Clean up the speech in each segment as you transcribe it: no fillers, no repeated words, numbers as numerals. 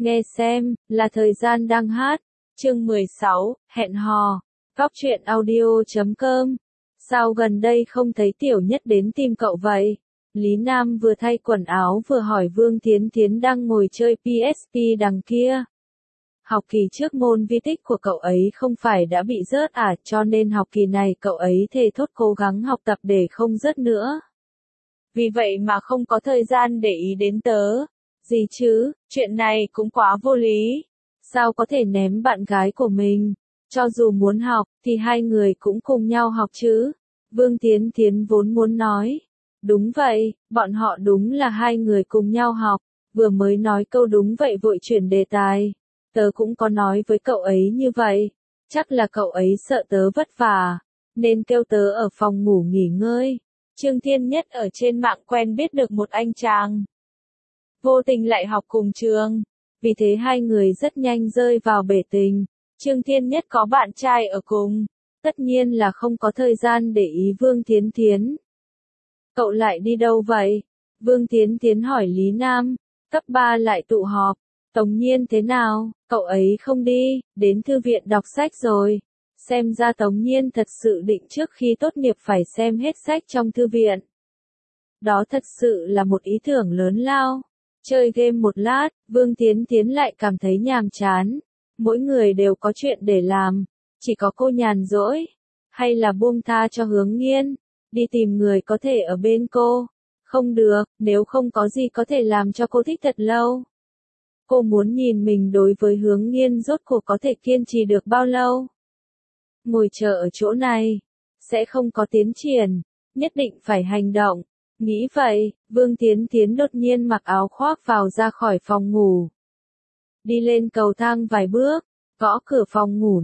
Nghe xem, là thời gian đang hát. Chương 16, hẹn hò. Góc truyện audio.com. Sao gần đây không thấy Tiểu Nhất đến tìm cậu vậy? Lý Nam vừa thay quần áo vừa hỏi Vương Thiến Thiến đang ngồi chơi PSP đằng kia. Học kỳ trước môn vi tích của cậu ấy không phải đã bị rớt à, cho nên học kỳ này cậu ấy thề thốt cố gắng học tập để không rớt nữa. Vì vậy mà không có thời gian để ý đến tớ. Gì chứ, chuyện này cũng quá vô lý. Sao có thể ném bạn gái của mình? Cho dù muốn học, thì hai người cũng cùng nhau học chứ. Vương Thiến Thiến vốn muốn nói. Đúng vậy, bọn họ đúng là hai người cùng nhau học. Vừa mới nói câu đúng vậy vội chuyển đề tài. Tớ cũng có nói với cậu ấy như vậy. Chắc là cậu ấy sợ tớ vất vả, nên kêu tớ ở phòng ngủ nghỉ ngơi. Trương Thiên Nhất ở trên mạng quen biết được một anh chàng. Vô tình lại học cùng trường. Vì thế hai người rất nhanh rơi vào bể tình. Trương Thiên Nhất có bạn trai ở cùng. Tất nhiên là không có thời gian để ý Vương Thiến Thiến. Cậu lại đi đâu vậy? Vương Thiến Thiến hỏi Lý Nam. Cấp 3 lại tụ họp. Tống Nhiên thế nào? Cậu ấy không đi, đến thư viện đọc sách rồi. Xem ra Tống Nhiên thật sự định trước khi tốt nghiệp phải xem hết sách trong thư viện. Đó thật sự là một ý tưởng lớn lao. Chơi game một lát, Vương Thiến Thiến lại cảm thấy nhàm chán. Mỗi người đều có chuyện để làm, chỉ có cô nhàn rỗi. Hay là buông tha cho Hướng Nghiên, đi tìm người có thể ở bên cô. Không được, nếu không có gì có thể làm cho cô thích thật lâu. Cô muốn nhìn mình đối với Hướng Nghiên rốt cuộc có thể kiên trì được bao lâu. Ngồi chờ ở chỗ này, sẽ không có tiến triển, nhất định phải hành động. Nghĩ vậy, Vương Thiến Thiến đột nhiên mặc áo khoác vào ra khỏi phòng ngủ. Đi lên cầu thang vài bước, gõ cửa phòng ngủ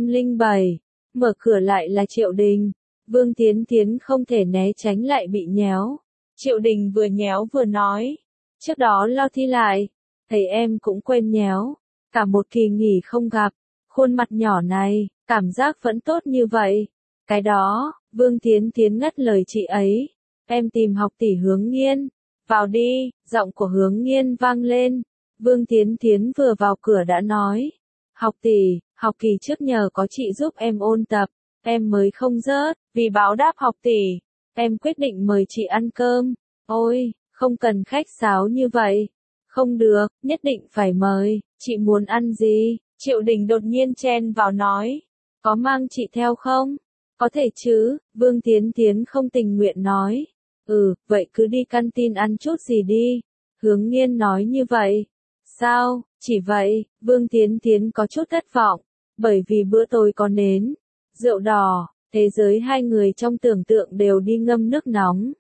507, mở cửa lại là Triệu Đình. Vương Thiến Thiến không thể né tránh lại bị nhéo. Triệu Đình vừa nhéo vừa nói. Trước đó lo thi lại, thầy em cũng quên nhéo. Cả một kỳ nghỉ không gặp, khuôn mặt nhỏ này, cảm giác vẫn tốt như vậy. Cái đó, Vương Thiến Thiến ngắt lời chị ấy. Em tìm học tỷ Hướng Nghiên. Vào đi, giọng của Hướng Nghiên vang lên. Vương Thiến Thiến vừa vào cửa đã nói. Học tỷ, học kỳ trước nhờ có chị giúp em ôn tập, em mới không rớt. Vì báo đáp học tỷ, em quyết định mời chị ăn cơm. Ôi, không cần khách sáo như vậy. Không được, nhất định phải mời. Chị muốn ăn gì? Triệu Đình đột nhiên chen vào nói. Có mang chị theo không? Có thể chứ, Vương Thiến Thiến không tình nguyện nói. Vậy cứ đi canteen ăn chút gì đi. Hướng Nghiên nói như vậy. Sao, chỉ vậy, Vương Thiến Thiến có chút thất vọng. Bởi vì bữa tối có nến, rượu đỏ, thế giới hai người trong tưởng tượng đều đi ngâm nước nóng.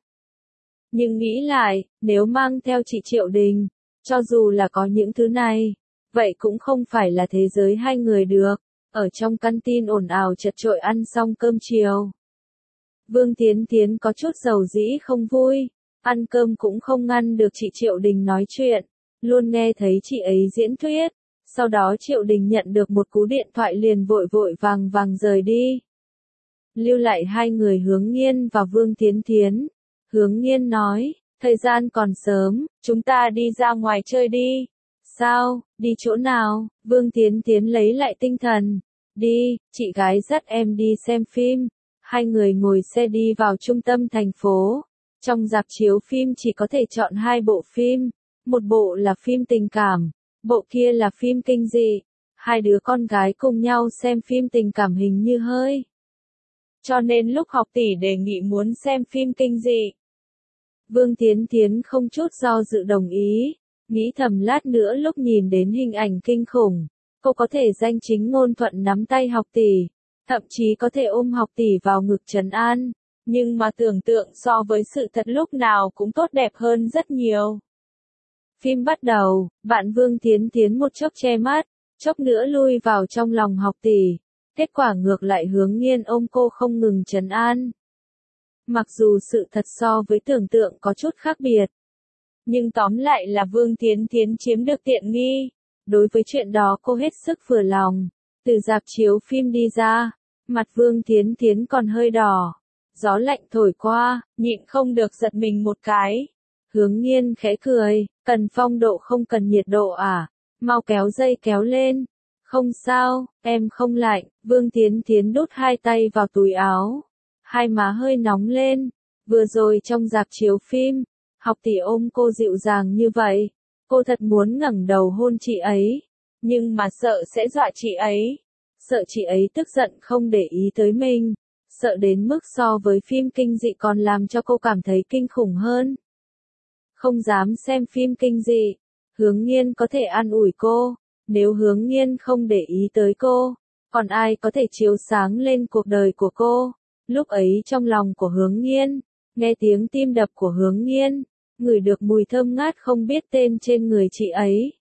Nhưng nghĩ lại, nếu mang theo chị Triệu Đình, cho dù là có những thứ này, vậy cũng không phải là thế giới hai người được. Ở trong canteen ồn ào chật chội ăn xong cơm chiều. Vương Thiến Thiến có chút dầu dĩ không vui. Ăn cơm cũng không ngăn được chị Triệu Đình nói chuyện. Luôn nghe thấy chị ấy diễn thuyết. Sau đó Triệu Đình nhận được một cú điện thoại liền vội vội vàng vàng rời đi. Lưu lại hai người Hướng Nghiên và Vương Thiến Thiến. Hướng Nghiên nói, thời gian còn sớm, chúng ta đi ra ngoài chơi đi. Sao, đi chỗ nào? Vương Thiến Thiến lấy lại tinh thần. Đi, chị gái dắt em đi xem phim. Hai người ngồi xe đi vào trung tâm thành phố. Trong rạp chiếu phim chỉ có thể chọn hai bộ phim. Một bộ là phim tình cảm, bộ kia là phim kinh dị. Hai đứa con gái cùng nhau xem phim tình cảm hình như hơi. Cho nên lúc học tỷ đề nghị muốn xem phim kinh dị. Vương Thiến Thiến không chút do dự đồng ý. Nghĩ thầm lát nữa lúc nhìn đến hình ảnh kinh khủng, cô có thể danh chính ngôn thuận nắm tay học tỷ, thậm chí có thể ôm học tỷ vào ngực trấn an. Nhưng mà tưởng tượng so với sự thật lúc nào cũng tốt đẹp hơn rất nhiều. Phim bắt đầu, bạn Vương Thiến Thiến một chốc che mắt, chốc nữa lui vào trong lòng học tỷ. Kết quả ngược lại Hướng Nghiên ôm cô không ngừng trấn an. Mặc dù sự thật so với tưởng tượng có chút khác biệt, nhưng tóm lại là Vương Thiến Thiến chiếm được tiện nghi. Đối với chuyện đó cô hết sức vừa lòng. Từ rạp chiếu phim đi ra, mặt Vương Thiến Thiến còn hơi đỏ. Gió lạnh thổi qua, nhịn không được giật mình một cái. Hướng Nghiên khẽ cười, cần phong độ không cần nhiệt độ à? mau kéo dây kéo lên. Không sao, em không lạnh. Vương Thiến Thiến đút hai tay vào túi áo. Hai má hơi nóng lên. Vừa rồi trong rạp chiếu phim, Học Tỷ ôm cô dịu dàng như vậy. Cô thật muốn ngẩng đầu hôn chị ấy. Nhưng mà sợ sẽ dọa chị ấy. Sợ chị ấy tức giận không để ý tới mình. Sợ đến mức so với phim kinh dị còn làm cho cô cảm thấy kinh khủng hơn. Không dám xem phim kinh dị. Hướng Nghiên có thể an ủi cô. Nếu Hướng Nghiên không để ý tới cô, còn ai có thể chiếu sáng lên cuộc đời của cô? Lúc ấy trong lòng của Hướng Nghiên, nghe tiếng tim đập của Hướng Nghiên, ngửi được mùi thơm ngát không biết tên trên người chị ấy.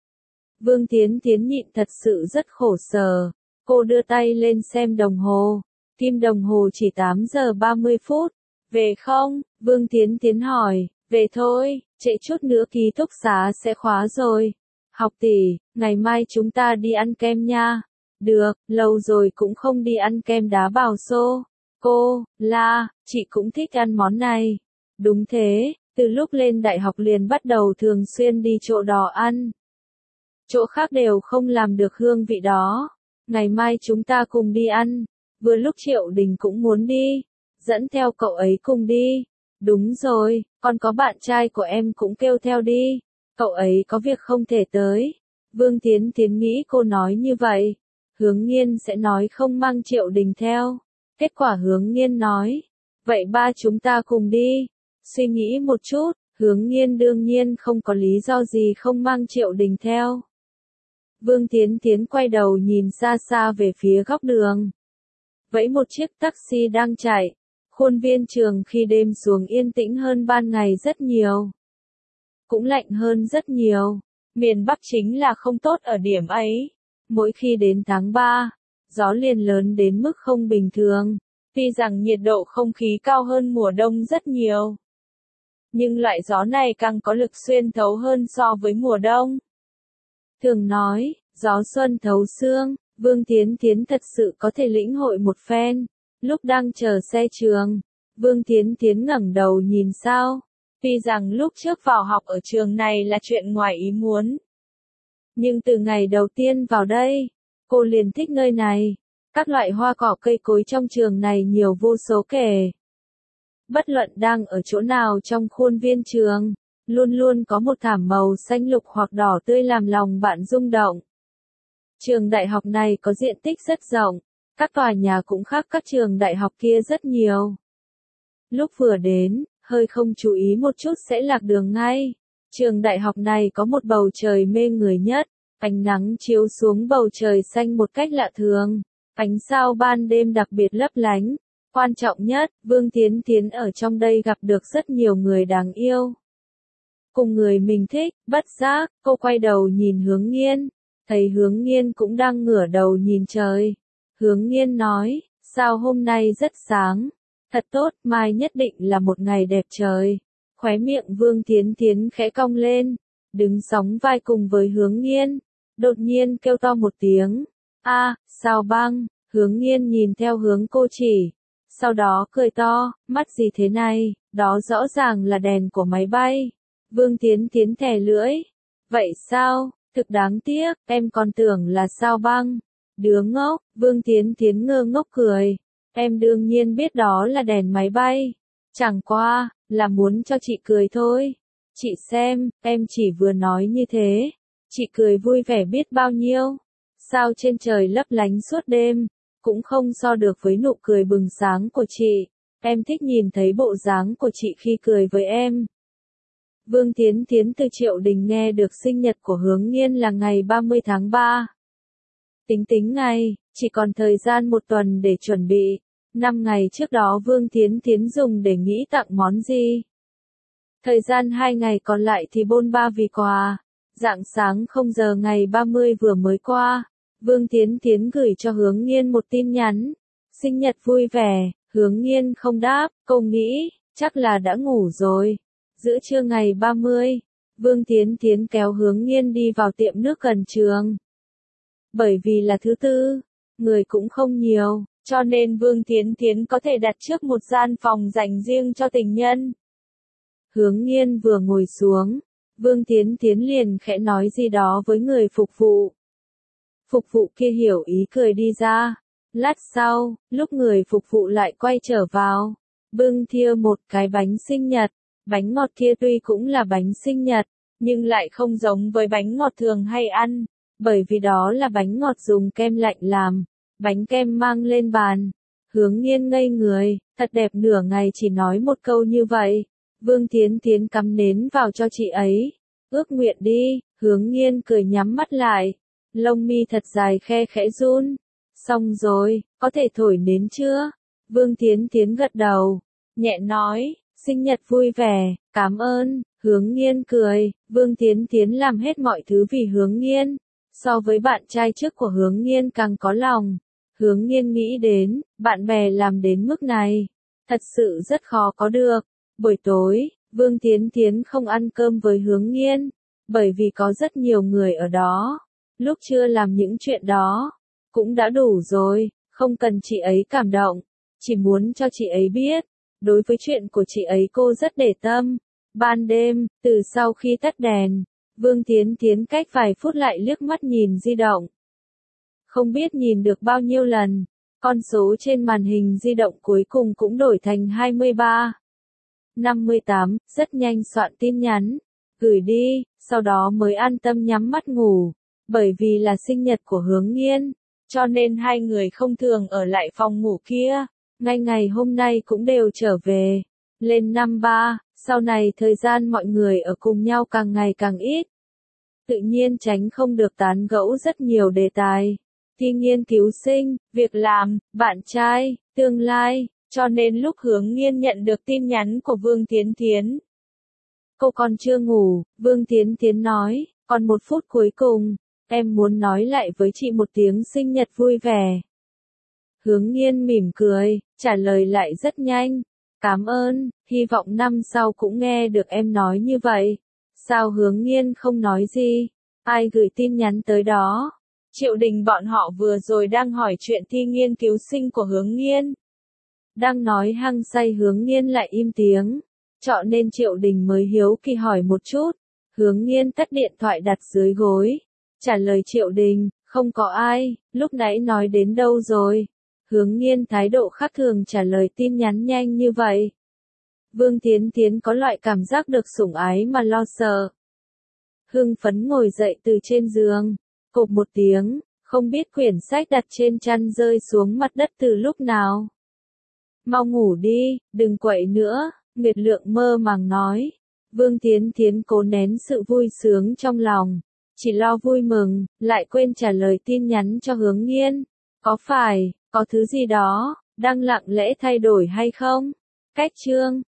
Vương Thiến Thiến nhịn thật sự rất khổ sở. Cô đưa tay lên xem đồng hồ. Kim đồng hồ chỉ 8 giờ 30 phút. Về không? Vương Thiến Thiến hỏi. Về thôi, trễ chút nữa ký túc xá sẽ khóa rồi. Học tỷ, ngày mai chúng ta đi ăn kem nha. Được, lâu rồi cũng không đi ăn kem đá bào xô. Cô, chị cũng thích ăn món này. Đúng thế, từ lúc lên đại học liền bắt đầu thường xuyên đi chỗ đó ăn. Chỗ khác đều không làm được hương vị đó. Ngày mai chúng ta cùng đi ăn. Vừa lúc Triệu Đình cũng muốn đi. Dẫn theo cậu ấy cùng đi. Đúng rồi, còn có bạn trai của em cũng kêu theo đi. Cậu ấy có việc không thể tới. Vương Thiến Thiến nghĩ cô nói như vậy. Hướng Nghiên sẽ nói không mang Triệu Đình theo. Kết quả Hướng Nghiên nói. Vậy ba chúng ta cùng đi. Suy nghĩ một chút, Hướng Nghiên đương nhiên không có lý do gì không mang Triệu Đình theo. Vương Thiến Thiến quay đầu nhìn xa xa về phía góc đường. Vẫy một chiếc taxi đang chạy. Khuôn viên trường khi đêm xuống yên tĩnh hơn ban ngày rất nhiều. Cũng lạnh hơn rất nhiều. Miền Bắc chính là không tốt ở điểm ấy. Mỗi khi đến tháng 3, gió liền lớn đến mức không bình thường. Tuy rằng nhiệt độ không khí cao hơn mùa đông rất nhiều. Nhưng loại gió này càng có lực xuyên thấu hơn so với mùa đông. Thường nói, gió xuân thấu xương, Vương Thiến Thiến thật sự có thể lĩnh hội một phen. Lúc đang chờ xe trường, Vương Thiến Thiến ngẩng đầu nhìn sao. Tuy rằng lúc trước vào học ở trường này là chuyện ngoài ý muốn. Nhưng từ ngày đầu tiên vào đây, cô liền thích nơi này. Các loại hoa cỏ cây cối trong trường này nhiều vô số kể. Bất luận đang ở chỗ nào trong khuôn viên trường, luôn luôn có một thảm màu xanh lục hoặc đỏ tươi làm lòng bạn rung động. Trường đại học này có diện tích rất rộng, các tòa nhà cũng khác các trường đại học kia rất nhiều. Lúc vừa đến, hơi không chú ý một chút sẽ lạc đường ngay. Trường đại học này có một bầu trời mê người nhất, ánh nắng chiếu xuống bầu trời xanh một cách lạ thường, ánh sao ban đêm đặc biệt lấp lánh. Quan trọng nhất, Vương Thiến Thiến ở trong đây gặp được rất nhiều người đáng yêu. Cùng người mình thích, bất giác, cô quay đầu nhìn Hướng Nghiên, thấy Hướng Nghiên cũng đang ngửa đầu nhìn trời. Hướng Nghiên nói, sao hôm nay rất sáng, thật tốt, mai nhất định là một ngày đẹp trời. Khóe miệng Vương Thiến Thiến khẽ cong lên, đứng sóng vai cùng với Hướng Nghiên, đột nhiên kêu to một tiếng, sao băng, Hướng Nghiên nhìn theo hướng cô chỉ, sau đó cười to, mắt gì thế này, đó rõ ràng là đèn của máy bay. Vương Thiến Thiến thè lưỡi, vậy sao, thực đáng tiếc, em còn tưởng là sao băng. Đứa ngốc, Vương Thiến Thiến ngơ ngốc cười, em đương nhiên biết đó là đèn máy bay, chẳng qua, là muốn cho chị cười thôi. Chị xem, em chỉ vừa nói như thế, chị cười vui vẻ biết bao nhiêu. Sao trên trời lấp lánh suốt đêm, cũng không so được với nụ cười bừng sáng của chị. Em thích nhìn thấy bộ dáng của chị khi cười với em. Vương Thiến Thiến từ Triệu Đình nghe được sinh nhật của Hướng Nghiên là ngày 30 tháng 3. Tính ngày, chỉ còn thời gian một tuần để chuẩn bị. 5 ngày trước đó Vương Thiến Thiến dùng để nghĩ tặng món gì. Thời gian 2 ngày còn lại thì bôn ba vì quà. Rạng sáng 0 giờ ngày 30 vừa mới qua, Vương Thiến Thiến gửi cho Hướng Nghiên một tin nhắn. Sinh nhật vui vẻ, Hướng Nghiên không đáp, cô nghĩ, chắc là đã ngủ rồi. Giữa trưa ngày 30, Vương Thiến Thiến kéo Hướng Nghiên đi vào tiệm nước gần trường. Bởi vì là thứ tư, người cũng không nhiều, cho nên Vương Thiến Thiến có thể đặt trước một gian phòng dành riêng cho tình nhân. Hướng Nghiên vừa ngồi xuống, Vương Thiến Thiến liền khẽ nói gì đó với người phục vụ. Phục vụ kia hiểu ý cười đi ra. Lát sau, lúc người phục vụ lại quay trở vào, bưng thia một cái bánh sinh nhật. Bánh ngọt kia tuy cũng là bánh sinh nhật, nhưng lại không giống với bánh ngọt thường hay ăn, bởi vì đó là bánh ngọt dùng kem lạnh làm. Bánh kem mang lên bàn. Hướng Nghiên ngây người, thật đẹp, nửa ngày chỉ nói một câu như vậy. Vương Thiến Thiến cắm nến vào cho chị ấy. Ước nguyện đi, Hướng Nghiên cười nhắm mắt lại. Lông mi thật dài khe khẽ run. Xong rồi, có thể thổi nến chưa? Vương Thiến Thiến gật đầu, nhẹ nói, sinh nhật vui vẻ, cảm ơn. Hướng Nghiên cười, Vương Thiến Thiến làm hết mọi thứ vì Hướng Nghiên. So với bạn trai trước của Hướng Nghiên càng có lòng. Hướng Nghiên nghĩ đến, bạn bè làm đến mức này, thật sự rất khó có được. Buổi tối, Vương Thiến Thiến không ăn cơm với Hướng Nghiên, bởi vì có rất nhiều người ở đó. Lúc chưa làm những chuyện đó, cũng đã đủ rồi, không cần chị ấy cảm động, chỉ muốn cho chị ấy biết, đối với chuyện của chị ấy cô rất để tâm. Ban đêm, từ sau khi tắt đèn, Vương Thiến Thiến cách vài phút lại liếc mắt nhìn di động. Không biết nhìn được bao nhiêu lần, con số trên màn hình di động cuối cùng cũng đổi thành 23. 58, rất nhanh soạn tin nhắn, gửi đi, sau đó mới an tâm nhắm mắt ngủ, bởi vì là sinh nhật của Hướng Nghiên, cho nên hai người không thường ở lại phòng ngủ kia, ngay ngày hôm nay cũng đều trở về. Lên năm 3, sau này thời gian mọi người ở cùng nhau càng ngày càng ít. Tự nhiên tránh không được tán gẫu rất nhiều đề tài. Thi nghiên cứu sinh, việc làm, bạn trai, tương lai, cho nên lúc Hướng Nghiên nhận được tin nhắn của Vương Thiến Thiến. Cô còn chưa ngủ, Vương Thiến Thiến nói, còn 1 phút cuối cùng, em muốn nói lại với chị một tiếng sinh nhật vui vẻ. Hướng Nghiên mỉm cười, trả lời lại rất nhanh, cảm ơn, hy vọng năm sau cũng nghe được em nói như vậy. Sao Hướng Nghiên không nói gì? Ai gửi tin nhắn tới đó? Triệu Đình bọn họ vừa rồi đang hỏi chuyện thi nghiên cứu sinh của Hướng Nghiên. Đang nói hăng say Hướng Nghiên lại im tiếng. Cho nên Triệu Đình mới hiếu kỳ hỏi một chút. Hướng Nghiên tắt điện thoại đặt dưới gối. Trả lời Triệu Đình, không có ai, lúc nãy nói đến đâu rồi? Hướng Nghiên thái độ khác thường trả lời tin nhắn nhanh như vậy. Vương Thiến Thiến có loại cảm giác được sủng ái mà lo sợ. Hưng phấn ngồi dậy từ trên giường. Cộp một tiếng, không biết quyển sách đặt trên chăn rơi xuống mặt đất từ lúc nào. Mau ngủ đi, đừng quậy nữa, Nguyệt Lượng mơ màng nói. Vương Thiến Thiến cố nén sự vui sướng trong lòng, chỉ lo vui mừng, lại quên trả lời tin nhắn cho Hướng Nghiên. Có phải, có thứ gì đó, đang lặng lẽ thay đổi hay không? Cách chương